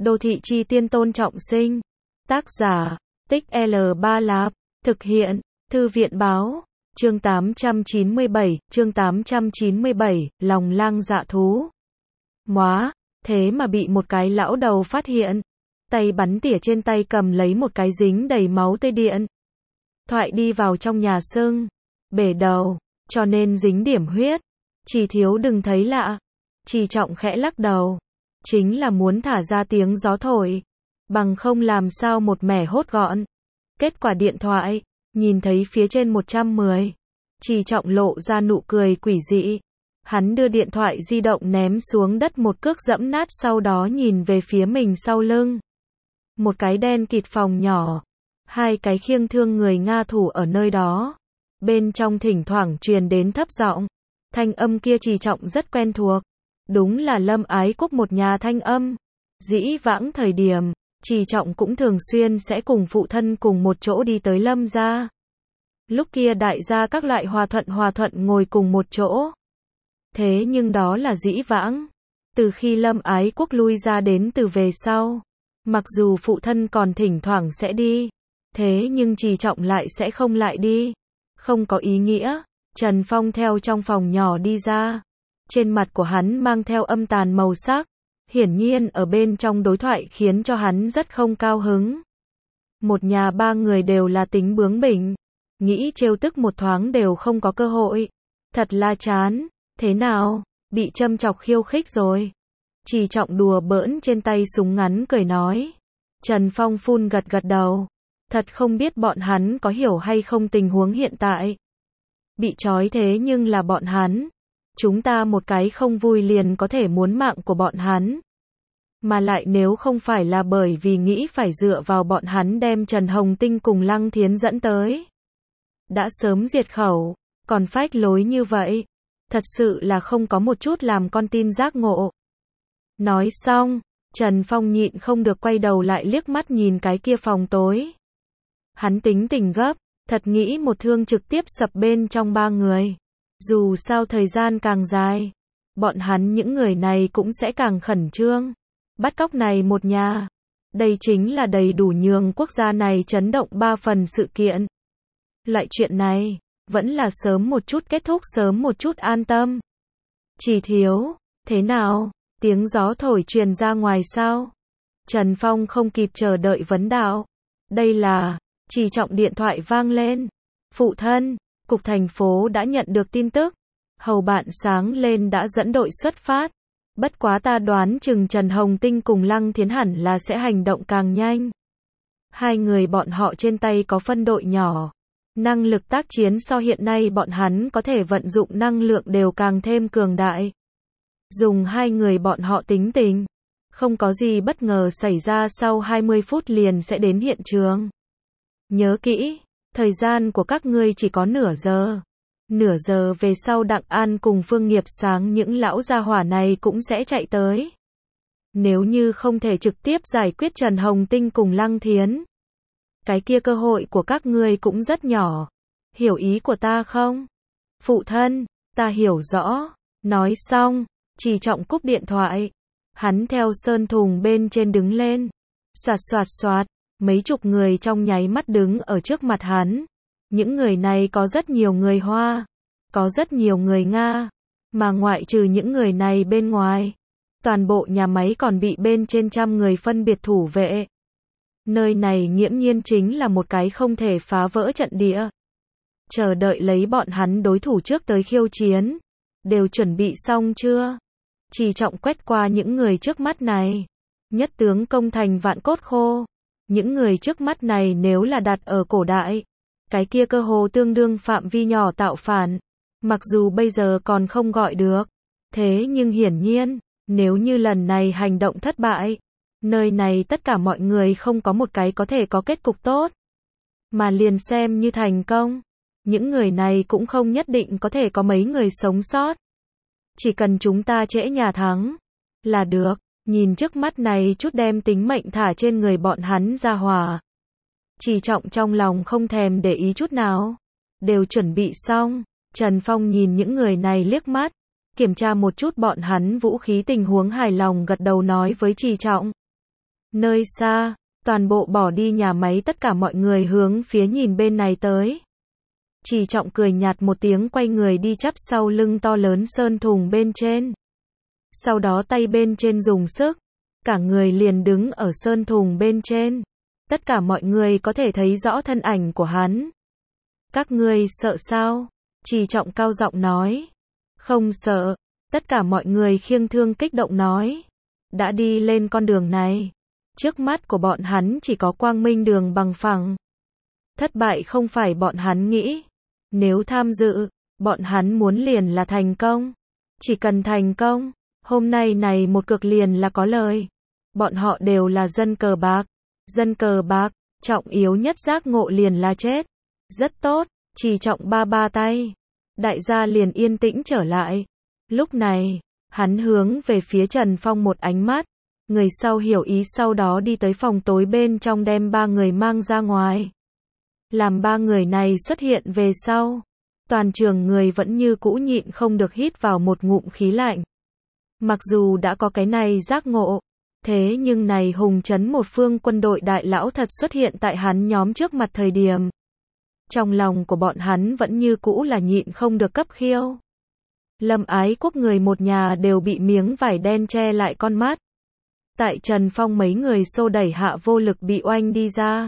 Đô thị chi tiên Tôn Trọng Sinh. Tác giả, Tích L3 Lạp. Thực hiện, Thư viện báo. Chương 897, lòng lang dạ thú. Móa, thế mà bị một cái lão đầu phát hiện. Tay bắn tỉa trên tay cầm lấy một cái dính đầy máu tê điện. Thoại đi vào trong nhà sưng, bể đầu, cho nên dính điểm huyết. Chỉ thiếu đừng thấy lạ. Chỉ Trọng khẽ lắc đầu. Chính là muốn thả ra tiếng gió thổi. Bằng không làm sao một mẻ hốt gọn. Kết quả điện thoại, nhìn thấy phía trên 110. Chỉ Trọng lộ ra nụ cười quỷ dị. Hắn đưa điện thoại di động ném xuống đất một cước dẫm nát, sau đó nhìn về phía mình sau lưng. Một cái đen kịt phòng nhỏ. Hai cái khiêng thương người Nga thủ ở nơi đó. Bên trong thỉnh thoảng truyền đến thấp giọng. Thanh âm kia Chỉ Trọng rất quen thuộc. Đúng là Lâm Ái Quốc một nhà thanh âm. Dĩ vãng thời điểm, Chỉ Trọng cũng thường xuyên sẽ cùng phụ thân cùng một chỗ đi tới Lâm gia. Lúc kia đại gia các loại hòa thuận ngồi cùng một chỗ. Thế nhưng đó là dĩ vãng. Từ khi Lâm Ái Quốc lui ra đến từ về sau. Mặc dù phụ thân còn thỉnh thoảng sẽ đi. Thế nhưng Chỉ Trọng lại sẽ không lại đi. Không có ý nghĩa. Trần Phong theo trong phòng nhỏ đi ra. Trên mặt của hắn mang theo âm tàn màu sắc. Hiển nhiên ở bên trong đối thoại khiến cho hắn rất không cao hứng. Một nhà ba người đều là tính bướng bỉnh. Nghĩ trêu tức một thoáng đều không có cơ hội. Thật là chán. Thế nào? Bị châm chọc khiêu khích rồi. Chỉ Trọng đùa bỡn trên tay súng ngắn cười nói. Trần Phong phun gật đầu. Thật không biết bọn hắn có hiểu hay không tình huống hiện tại. Bị trói thế nhưng là bọn hắn. Chúng ta một cái không vui liền có thể muốn mạng của bọn hắn. Mà lại nếu không phải là bởi vì nghĩ phải dựa vào bọn hắn đem Trần Hồng Tinh cùng Lăng Thiến dẫn tới. Đã sớm diệt khẩu, còn phách lối như vậy. Thật sự là không có một chút làm con tin giác ngộ. Nói xong, Trần Phong nhịn không được quay đầu lại liếc mắt nhìn cái kia phòng tối. Hắn tính tình gấp, thật nghĩ một thương trực tiếp sập bên trong ba người. Dù sao thời gian càng dài, bọn hắn những người này cũng sẽ càng khẩn trương. Bắt cóc này một nhà. Đây chính là đầy đủ nhường quốc gia này chấn động 3 phần sự kiện. Loại chuyện này, vẫn là sớm một chút kết thúc, sớm một chút an tâm. Chỉ thiếu, thế nào? Tiếng gió thổi truyền ra ngoài sao? Trần Phong không kịp chờ đợi vấn đạo. Đây là, Chỉ Trọng điện thoại vang lên. Phụ thân, cục thành phố đã nhận được tin tức. Hầu bạn sáng lên đã dẫn đội xuất phát. Bất quá ta đoán chừng Trần Hồng Tinh cùng Lăng Thiến hẳn là sẽ hành động càng nhanh. Hai người bọn họ trên tay có phân đội nhỏ. Năng lực tác chiến so hiện nay bọn hắn có thể vận dụng năng lượng đều càng thêm cường đại. Dùng hai người bọn họ tính tình. Không có gì bất ngờ xảy ra sau 20 phút liền sẽ đến hiện trường. Nhớ kỹ, thời gian của các ngươi chỉ có nửa giờ. Nửa giờ về sau Đặng An cùng Phương Nghiệp Sáng những lão gia hỏa này cũng sẽ chạy tới. Nếu như không thể trực tiếp giải quyết Trần Hồng Tinh cùng Lăng Thiến, cái kia cơ hội của các ngươi cũng rất nhỏ. Hiểu ý của ta không? Phụ thân, ta hiểu rõ. Nói xong, Chỉ Trọng cúp điện thoại. Hắn theo sơn thùng bên trên đứng lên. Xoạt, mấy chục người trong nháy mắt đứng ở trước mặt hắn. Những người này có rất nhiều người Hoa, có rất nhiều người Nga, mà ngoại trừ những người này bên ngoài, toàn bộ nhà máy còn bị bên trên 100 người phân biệt thủ vệ. Nơi này nghiễm nhiên chính là một cái không thể phá vỡ trận địa. Chờ đợi lấy bọn hắn đối thủ trước tới khiêu chiến. Đều chuẩn bị xong chưa? Chỉ Trọng quét qua những người trước mắt này. Nhất tướng công thành vạn cốt khô. Những người trước mắt này nếu là đặt ở cổ đại, cái kia cơ hồ tương đương phạm vi nhỏ tạo phản. Mặc dù bây giờ còn không gọi được. Thế nhưng hiển nhiên, nếu như lần này hành động thất bại, nơi này tất cả mọi người không có một cái có thể có kết cục tốt. Mà liền xem như thành công, những người này cũng không nhất định có thể có mấy người sống sót. Chỉ cần chúng ta trễ nhà thắng là được. Nhìn trước mắt này chút đem tính mệnh thả trên người bọn hắn ra hỏa. Chỉ Trọng trong lòng không thèm để ý chút nào. Đều chuẩn bị xong. Trần Phong nhìn những người này liếc mắt. Kiểm tra một chút bọn hắn vũ khí, tình huống hài lòng gật đầu nói với Chỉ Trọng. Nơi xa, toàn bộ bỏ đi nhà máy tất cả mọi người hướng phía nhìn bên này tới. Trì Trọng cười nhạt một tiếng quay người đi chắp sau lưng to lớn sơn thùng bên trên. Sau đó tay bên trên dùng sức, cả người liền đứng ở sơn thùng bên trên. Tất cả mọi người có thể thấy rõ thân ảnh của hắn. Các ngươi sợ sao? Trì Trọng cao giọng nói. Không sợ, tất cả mọi người khiêng thương kích động nói. Đã đi lên con đường này, trước mắt của bọn hắn chỉ có quang minh đường bằng phẳng. Thất bại không phải bọn hắn nghĩ. Nếu tham dự, bọn hắn muốn liền là thành công. Chỉ cần thành công, hôm nay này một cược liền là có lời. Bọn họ đều là dân cờ bạc. Dân cờ bạc, trọng yếu nhất giác ngộ liền là chết. Rất tốt, Trì Trọng ba ba tay. Đại gia liền yên tĩnh trở lại. Lúc này, hắn hướng về phía Trần Phong một ánh mắt. Người sau hiểu ý sau đó đi tới phòng tối bên trong đem ba người mang ra ngoài. Làm ba người này xuất hiện về sau. Toàn trường người vẫn như cũ nhịn không được hít vào một ngụm khí lạnh. Mặc dù đã có cái này giác ngộ. Thế nhưng này hùng trấn một phương quân đội đại lão thật xuất hiện tại hắn nhóm trước mặt thời điểm. Trong lòng của bọn hắn vẫn như cũ là nhịn không được cấp khiêu. Lâm Ái Quốc người một nhà đều bị miếng vải đen che lại con mắt. Tại Trần Phong mấy người xô đẩy hạ vô lực bị oanh đi ra.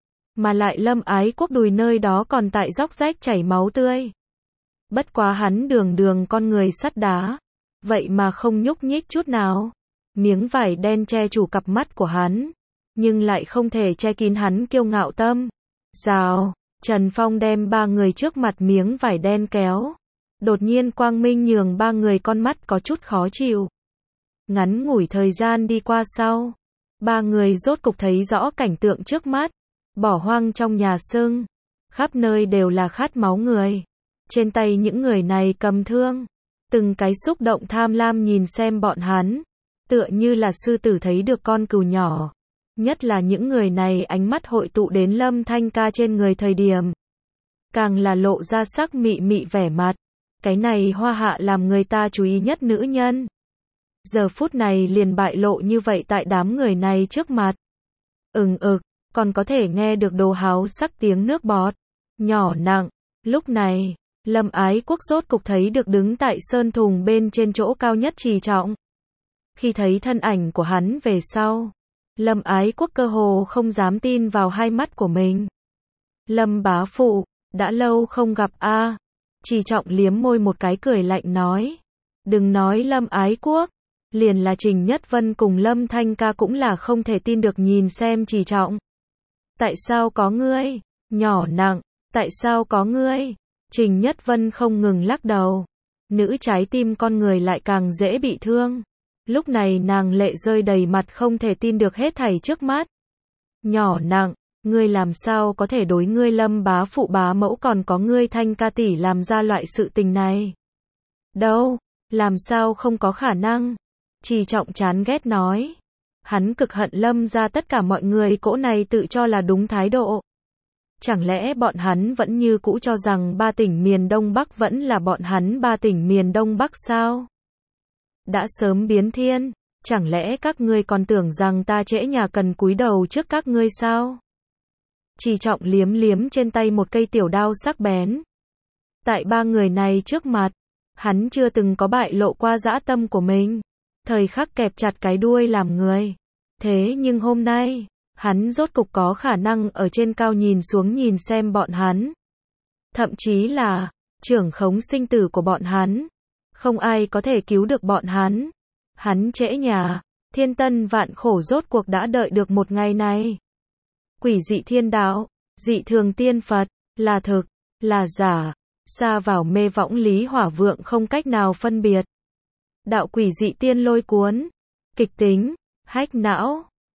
Mà lại Lâm Ái Quốc đùi nơi đó còn tại róc rách chảy máu tươi. Bất quá hắn đường đường con người sắt đá. Vậy mà không nhúc nhích chút nào. Miếng vải đen che chủ cặp mắt của hắn. Nhưng lại không thể che kín hắn kiêu ngạo tâm. Rào, Trần Phong đem ba người trước mặt miếng vải đen kéo. Đột nhiên quang minh nhường ba người con mắt có chút khó chịu. Ngắn ngủi thời gian đi qua sau. Ba người rốt cục thấy rõ cảnh tượng trước mắt. Bỏ hoang trong nhà xương. Khắp nơi đều là khát máu người. Trên tay những người này cầm thương. Từng cái xúc động tham lam nhìn xem bọn hắn. Tựa như là sư tử thấy được con cừu nhỏ. Nhất là những người này ánh mắt hội tụ đến Lâm Thanh Ca trên người thời điểm. Càng là lộ ra sắc mị mị vẻ mặt. Cái này hoa hạ làm người ta chú ý nhất nữ nhân. Giờ phút này liền bại lộ như vậy tại đám người này trước mặt. Còn có thể nghe được đồ háo sắc tiếng nước bọt. Nhỏ nặng. Lúc này, Lâm Ái Quốc rốt cục thấy được đứng tại sơn thùng bên trên chỗ cao nhất Trì Trọng. Khi thấy thân ảnh của hắn về sau, Lâm Ái Quốc cơ hồ không dám tin vào hai mắt của mình. Lâm bá phụ, đã lâu không gặp a. Trì Trọng liếm môi một cái cười lạnh nói. Đừng nói Lâm Ái Quốc, liền là Trình Nhất Vân cùng Lâm Thanh Ca cũng là không thể tin được nhìn xem Trì Trọng. Tại sao có ngươi? Nhỏ nặng, tại sao có ngươi? Trình Nhất Vân không ngừng lắc đầu. Nữ trái tim con người lại càng dễ bị thương. Lúc này nàng lệ rơi đầy mặt không thể tin được hết thảy trước mắt. Nhỏ nặng, ngươi làm sao có thể đối ngươi Lâm bá phụ bá mẫu còn có ngươi Thanh Ca tỷ làm ra loại sự tình này? Đâu, làm sao không có khả năng? Trì Trọng chán ghét nói. Hắn cực hận Lâm ra tất cả mọi người cỗ này tự cho là đúng thái độ. Chẳng lẽ bọn hắn vẫn như cũ cho rằng ba tỉnh miền Đông Bắc vẫn là bọn hắn ba tỉnh miền Đông Bắc sao? Đã sớm biến thiên, chẳng lẽ các ngươi còn tưởng rằng ta trễ nhà cần cúi đầu trước các ngươi sao? Trì Trọng liếm liếm trên tay một cây tiểu đao sắc bén. Tại ba người này trước mặt, hắn chưa từng có bại lộ qua dã tâm của mình. Thời khắc kẹp chặt cái đuôi làm người. Thế nhưng hôm nay, hắn rốt cục có khả năng ở trên cao nhìn xuống nhìn xem bọn hắn. Thậm chí là, trưởng khống sinh tử của bọn hắn. Không ai có thể cứu được bọn hắn. Hắn trễ nhà, thiên tân vạn khổ rốt cuộc đã đợi được một ngày này. Quỷ dị thiên đạo, dị thường tiên Phật, là thực, là giả, xa vào mê võng lý hỏa vượng không cách nào phân biệt. Đạo quỷ dị tiên lôi cuốn, kịch tính, hách não,